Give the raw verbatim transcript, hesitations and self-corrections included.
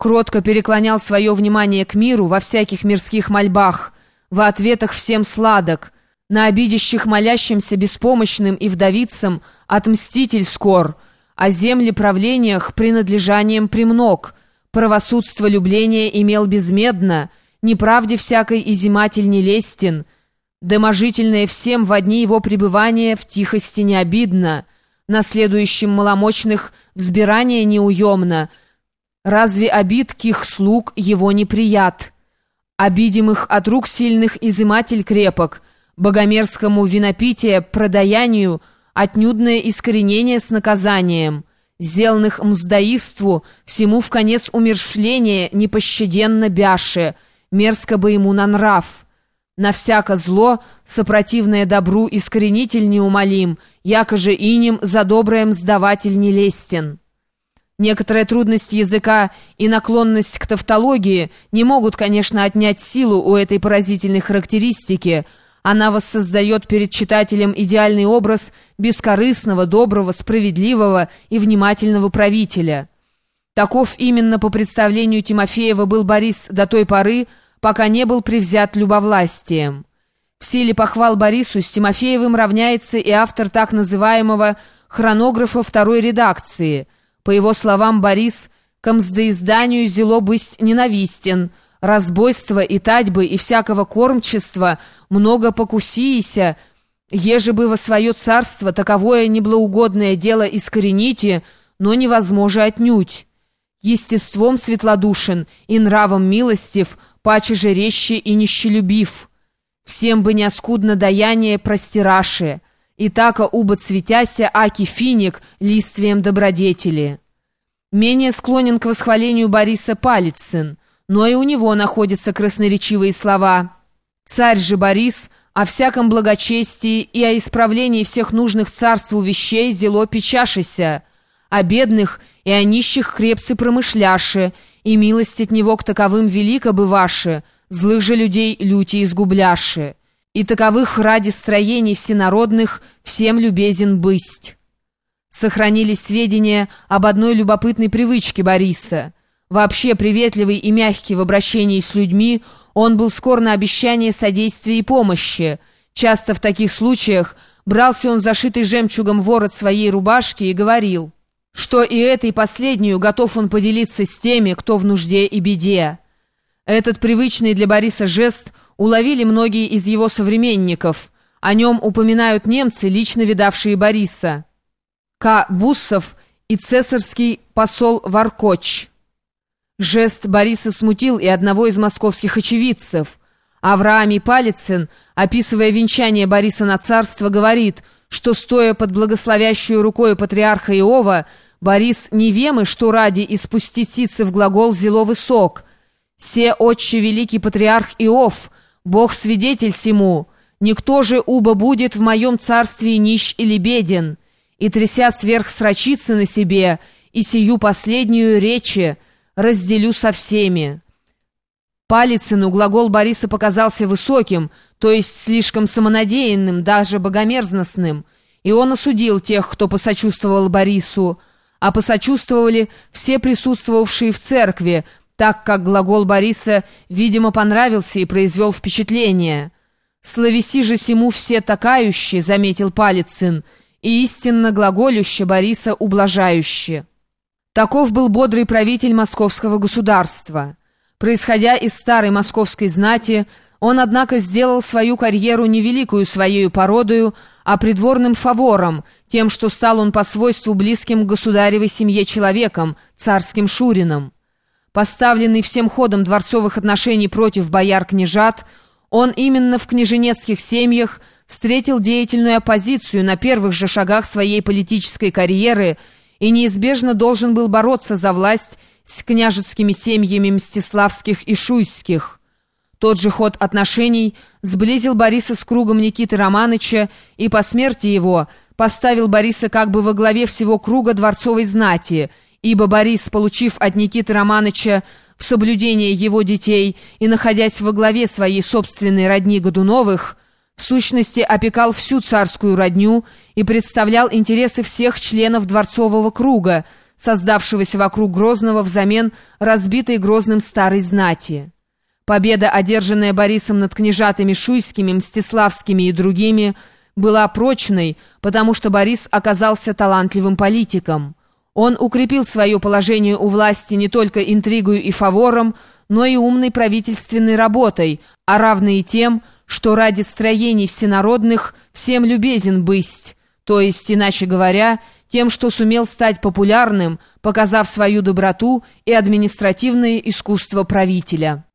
кротко переклонял свое внимание к миру во всяких мирских мольбах, во ответах всем сладок, на обидящих молящимся беспомощным и вдовицам отмститель скор, о земле правлениях принадлежанием премног, правосудство любления имел безмедно, неправде всякой изиматель не лестен, доможительное всем во дни его пребывания в тихости не обидно, наследующим маломощных взбирание неуемно, разве обид ких слуг его неприят? Обидимых от рук сильных изыматель крепок, богомерзкому винопитие продаянию отнюдное искоренение с наказанием, зелных мздоиству всему в конец умерщвление непощаденно бяше, мерзко бы ему на нрав. На всяко зло, сопротивное добру, искоренитель неумолим, яко же инем за доброе мздаватель не лестен. Некоторая трудность языка и наклонность к тавтологии не могут, конечно, отнять силу у этой поразительной характеристики. Она воссоздает перед читателем идеальный образ бескорыстного, доброго, справедливого и внимательного правителя. Таков именно по представлению Тимофеева был Борис до той поры, пока не был привзят любовластием. В силе похвал Борису с Тимофеевым равняется и автор так называемого «хронографа второй редакции». По его словам, Борис к мздоизданию зело быть ненавистен, разбойства и татьбы и всякого кормчества много покусися, еже бы во свое царство таковое неблагоугодное дело искорените, но невозможно отнюдь. Естеством светлодушен и нравом милостив, паче же резче и нищелюбив. Всем бы не оскудно даяние простираше, и така уба цветяся, аки финик листвием добродетели. Менее склонен к восхвалению Бориса Палицын, но и у него находятся красноречивые слова. «Царь же Борис о всяком благочестии и о исправлении всех нужных царству вещей зело печашися, о бедных и о нищих крепцы промышляше, и милость от него к таковым велика бываше, злых же людей люти изгубляше, и таковых ради строений всенародных всем любезен бысть». Сохранились сведения об одной любопытной привычке Бориса. Вообще приветливый и мягкий в обращении с людьми, он был скор на обещание содействия и помощи. Часто в таких случаях брался он зашитый жемчугом ворот своей рубашки и говорил, что и этой последнюю готов он поделиться с теми, кто в нужде и беде. Этот привычный для Бориса жест уловили многие из его современников. О нем упоминают немцы, лично видавшие Бориса. К. Буссов и цесарский посол Варкоч. Жест Бориса смутил и одного из московских очевидцев. Авраамий Палицын, описывая венчание Бориса на царство, говорит, что, стоя под благословящую рукой патриарха Иова, Борис не вемы, что ради испуститься в глагол зело высок. «Се отче великий патриарх Иов, Бог свидетель сему, никто же уба будет в моем царстве нищ или беден, и тряся сверх срочицы на себе, и сию последнюю речи разделю со всеми». Палицыну глагол Бориса показался высоким, то есть слишком самонадеянным, даже богомерзностным, и он осудил тех, кто посочувствовал Борису, а посочувствовали все присутствовавшие в церкви, так как глагол Бориса, видимо, понравился и произвел впечатление. «Славеси же сему все такающие», — заметил Палицын, «и истинно глаголюще Бориса ублажающе». Таков был бодрый правитель московского государства. Происходя из старой московской знати, он, однако, сделал свою карьеру не великую своею породою, а придворным фавором, тем, что стал он по свойству близким к государевой семье человеком, царским шурином. Поставленный всем ходом дворцовых отношений против бояр-княжат, он именно в княженецких семьях встретил деятельную оппозицию на первых же шагах своей политической карьеры и неизбежно должен был бороться за власть с княжескими семьями Мстиславских и Шуйских. Тот же ход отношений сблизил Бориса с кругом Никиты Романыча и по смерти его поставил Бориса как бы во главе всего круга дворцовой знати, ибо Борис, получив от Никиты Романыча в соблюдение его детей и находясь во главе своей собственной родни Годуновых, в сущности опекал всю царскую родню и представлял интересы всех членов дворцового круга, создавшегося вокруг Грозного взамен разбитой Грозным старой знати. Победа, одержанная Борисом над княжатами Шуйскими, Мстиславскими и другими, была прочной, потому что Борис оказался талантливым политиком. Он укрепил свое положение у власти не только интригою и фавором, но и умной правительственной работой, а равной и тем, что ради строений всенародных всем любезен бысть, то есть, иначе говоря, тем, что сумел стать популярным, показав свою доброту и административное искусство правителя.